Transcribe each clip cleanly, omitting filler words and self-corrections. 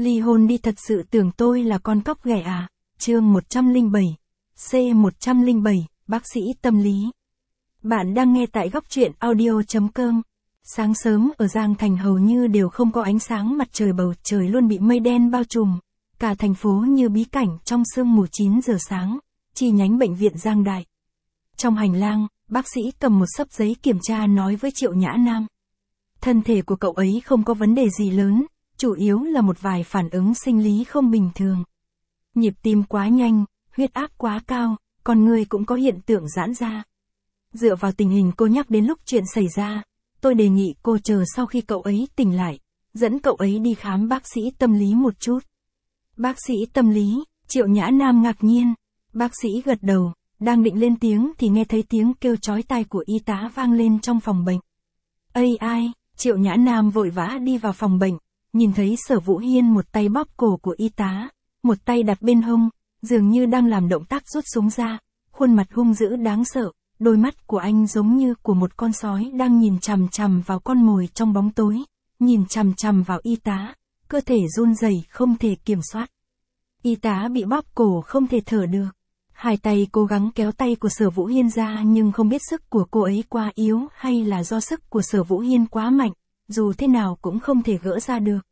Ly hôn đi, thật sự tưởng tôi là con cóc ghẻ à? Chương 107. C107, bác sĩ tâm lý. Bạn đang nghe tại góc truyện audio.com. Sáng sớm ở Giang Thành hầu như đều không có ánh sáng mặt trời, bầu trời luôn bị mây đen bao trùm. Cả thành phố như bí cảnh trong sương mù. 9 giờ sáng, chi nhánh bệnh viện Giang Đại. Trong hành lang, bác sĩ cầm một xấp giấy kiểm tra nói với Triệu Nhã Nam. Thân thể của cậu ấy không có vấn đề gì lớn, chủ yếu là một vài phản ứng sinh lý không bình thường. Nhịp tim quá nhanh, huyết áp quá cao, con người cũng có hiện tượng giãn ra. Dựa vào tình hình cô nhắc đến lúc chuyện xảy ra, tôi đề nghị cô chờ sau khi cậu ấy tỉnh lại, dẫn cậu ấy đi khám bác sĩ tâm lý một chút. Bác sĩ tâm lý? Triệu Nhã Nam ngạc nhiên. Bác sĩ gật đầu, đang định lên tiếng thì nghe thấy tiếng kêu chói tai của y tá vang lên trong phòng bệnh. Ây ai? Triệu Nhã Nam vội vã đi vào phòng bệnh, nhìn thấy Sở Vũ Hiên một tay bóp cổ của y tá, một tay đặt bên hông, dường như đang làm động tác rút súng ra, khuôn mặt hung dữ đáng sợ, đôi mắt của anh giống như của một con sói đang nhìn chằm chằm vào con mồi trong bóng tối, nhìn chằm chằm vào y tá, cơ thể run rẩy không thể kiểm soát. Y tá bị bóp cổ không thể thở được. Hai tay cố gắng kéo tay của Sở Vũ Hiên ra nhưng không biết sức của cô ấy quá yếu hay là do sức của Sở Vũ Hiên quá mạnh, dù thế nào cũng không thể gỡ ra được.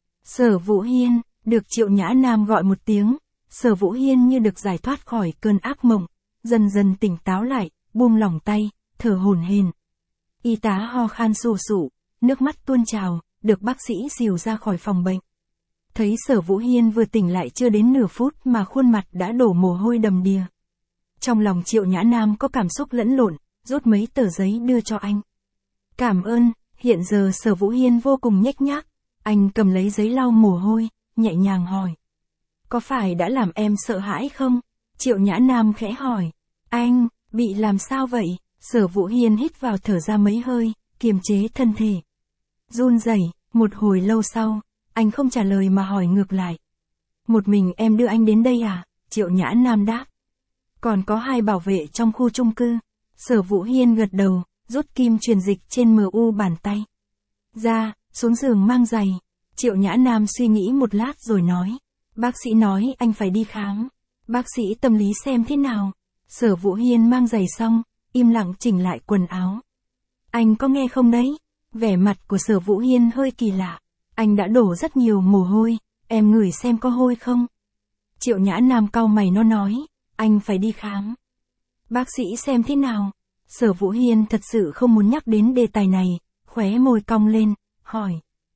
Sở Vũ Hiên, được Triệu Nhã Nam gọi một tiếng, Sở Vũ Hiên như được giải thoát khỏi cơn ác mộng, dần dần tỉnh táo lại, buông lỏng tay, thở hổn hển. Y tá ho khan sù sụ, nước mắt tuôn trào, được bác sĩ dìu ra khỏi phòng bệnh. Thấy Sở Vũ Hiên vừa tỉnh lại chưa đến nửa phút mà khuôn mặt đã đổ mồ hôi đầm đìa. Trong lòng Triệu Nhã Nam có cảm xúc lẫn lộn, rút mấy tờ giấy đưa cho anh. Cảm ơn. Hiện giờ Sở Vũ Hiên vô cùng nhếch nhác, anh cầm lấy giấy lau mồ hôi, nhẹ nhàng hỏi. Có phải đã làm em sợ hãi không? Triệu Nhã Nam khẽ hỏi. Anh, bị làm sao vậy? Sở Vũ Hiên hít vào thở ra mấy hơi, kiềm chế thân thể. Run rẩy. Một hồi lâu sau, anh không trả lời mà hỏi ngược lại. Một mình em đưa anh đến đây à? Triệu Nhã Nam đáp. Còn có 2 bảo vệ trong khu chung cư. Sở Vũ Hiên gật đầu, rút kim truyền dịch trên MU bàn tay. Ra, xuống giường mang giày. Triệu Nhã Nam suy nghĩ một lát rồi nói. Bác sĩ nói anh phải đi khám. Bác sĩ tâm lý xem thế nào? Sở Vũ Hiên mang giày xong, im lặng chỉnh lại quần áo. Anh có nghe không đấy? Vẻ mặt của Sở Vũ Hiên hơi kỳ lạ. Anh đã đổ rất nhiều mồ hôi, em ngửi xem có hôi không? Triệu Nhã Nam cau mày nó nói, anh phải đi khám. Bác sĩ xem thế nào? Sở Vũ Hiên thật sự không muốn nhắc đến đề tài này, khóe môi cong lên, hỏi.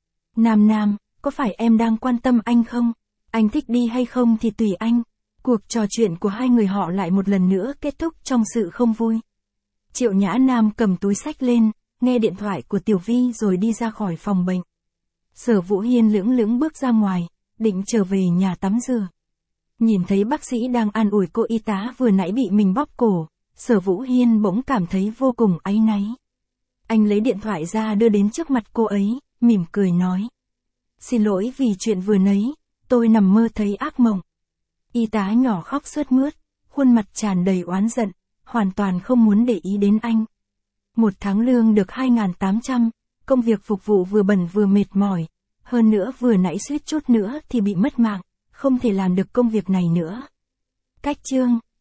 Nam, có phải em đang quan tâm anh không? Anh thích đi hay không thì tùy anh. Cuộc trò chuyện của hai người họ lại một lần nữa kết thúc trong sự không vui. Triệu Nhã Nam cầm túi xách lên, nghe điện thoại của Tiểu Vi rồi đi ra khỏi phòng bệnh. Sở Vũ Hiên lững lững bước ra ngoài, định trở về nhà tắm rửa. Nhìn thấy bác sĩ đang an ủi cô y tá vừa nãy bị mình bóp cổ, Sở Vũ Hiên bỗng cảm thấy vô cùng áy náy. Anh lấy điện thoại ra đưa đến trước mặt cô ấy, mỉm cười nói. Xin lỗi vì chuyện vừa nãy, tôi nằm mơ thấy ác mộng. Y tá nhỏ khóc sướt mướt, khuôn mặt tràn đầy oán giận, hoàn toàn không muốn để ý đến anh. 1 tháng lương được 2.800, công việc phục vụ vừa bẩn vừa mệt mỏi, hơn nữa vừa nãy suýt chút nữa thì bị mất mạng, không thể làm được công việc này nữa. Cách chương